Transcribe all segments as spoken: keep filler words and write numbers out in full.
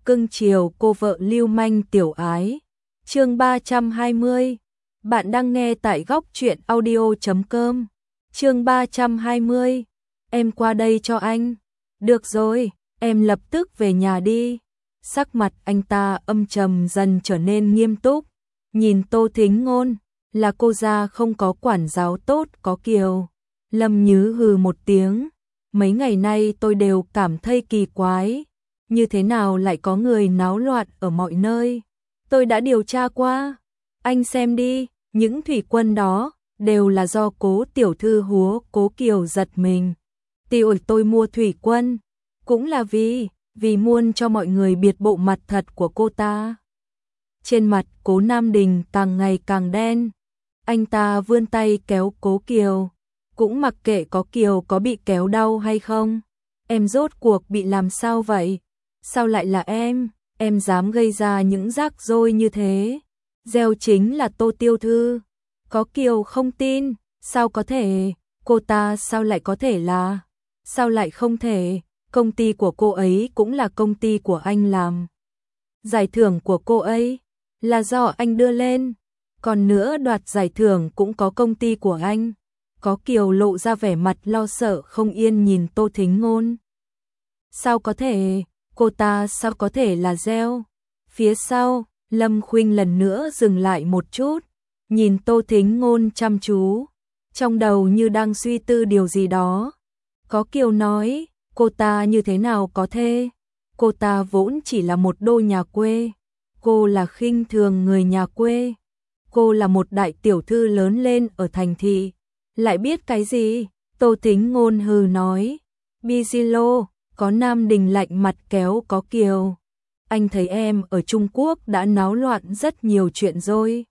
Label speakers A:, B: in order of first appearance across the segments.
A: cưng chiều cô vợ lưu manh tiểu ái. Chương ba trăm hai mươi. Bạn đang nghe tại góc truyện audio chấm com. Chương ba trăm hai mươi. Em qua đây cho anh. Được rồi, em lập tức về nhà đi. Sắc mặt anh ta âm trầm dần trở nên nghiêm túc. Nhìn Tô Thính Ngôn, là cô gia không có quản giáo tốt có kiều. Lâm Nhứ hừ một tiếng. Mấy ngày nay tôi đều cảm thấy kỳ quái. Như thế nào lại có người náo loạn ở mọi nơi? Tôi đã điều tra qua. Anh xem đi, những thủy quân đó đều là do Cố tiểu thư húa Cố Kiều giật mình. Tiểu tôi mua thủy quân, cũng là vì, vì muốn cho mọi người biết bộ mặt thật của cô ta. Trên mặt Cố Nam Đình càng ngày càng đen. Anh ta vươn tay kéo Cố Kiều. Cũng mặc kệ có Kiều có bị kéo đau hay không. Em rốt cuộc bị làm sao vậy? Sao lại là em? Em dám gây ra những rắc rối như thế? Gieo chính là Tô Tiêu Thư. Có Kiều không tin. Sao có thể? Cô ta sao lại có thể là? Sao lại không thể? Công ty của cô ấy cũng là công ty của anh làm. Giải thưởng của cô ấy là do anh đưa lên. Còn nữa đoạt giải thưởng cũng có công ty của anh. Có Kiều lộ ra vẻ mặt lo sợ không yên nhìn Tô Thính Ngôn. Sao có thể? Cô ta sao có thể là gieo? Phía sau, Lâm Khuynh lần nữa dừng lại một chút, nhìn Tô Thính Ngôn chăm chú, trong đầu như đang suy tư điều gì đó. Có Kiều nói, cô ta như thế nào có thể? Cô ta vốn chỉ là một đô nhà quê, cô là khinh thường người nhà quê. Cô là một đại tiểu thư lớn lên ở thành thị, lại biết cái gì? Tô Thính Ngôn hừ nói, Bizilo, có Nam Đình lạnh mặt kéo có Kiều. Anh thấy em ở Trung Quốc đã náo loạn rất nhiều chuyện rồi.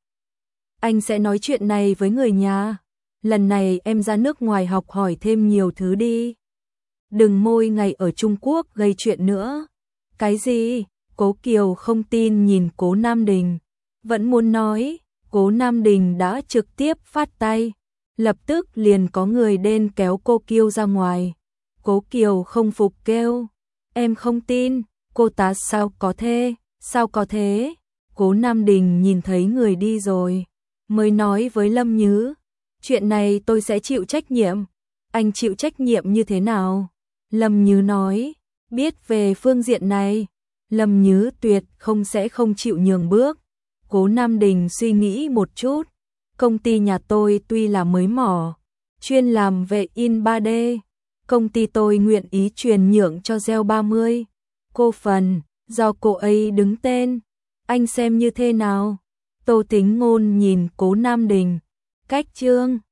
A: Anh sẽ nói chuyện này với người nhà. Lần này em ra nước ngoài học hỏi thêm nhiều thứ đi. Đừng môi ngày ở Trung Quốc gây chuyện nữa. Cái gì? Cố Kiều không tin nhìn Cố Nam Đình. Vẫn muốn nói, Cố Nam Đình đã trực tiếp phát tay. Lập tức liền có người đến kéo cô Kiều ra ngoài. Cố Kiều không phục kêu. Em không tin, cô ta sao có thế, sao có thế? Cố Nam Đình nhìn thấy người đi rồi, mới nói với Lâm Nhứ. Chuyện này tôi sẽ chịu trách nhiệm. Anh chịu trách nhiệm như thế nào? Lâm Nhứ nói, biết về phương diện này. Lâm Nhứ tuyệt không sẽ không chịu nhường bước. Cố Nam Đình suy nghĩ một chút. Công ty nhà tôi tuy là mới mỏ, chuyên làm vệ in ba D. Công ty tôi nguyện ý truyền nhượng cho Gieo ba mươi. Cô phần, do cô ấy đứng tên. Anh xem như thế nào? Tô Thính Ngôn nhìn Cố Nam Đình. Cách chương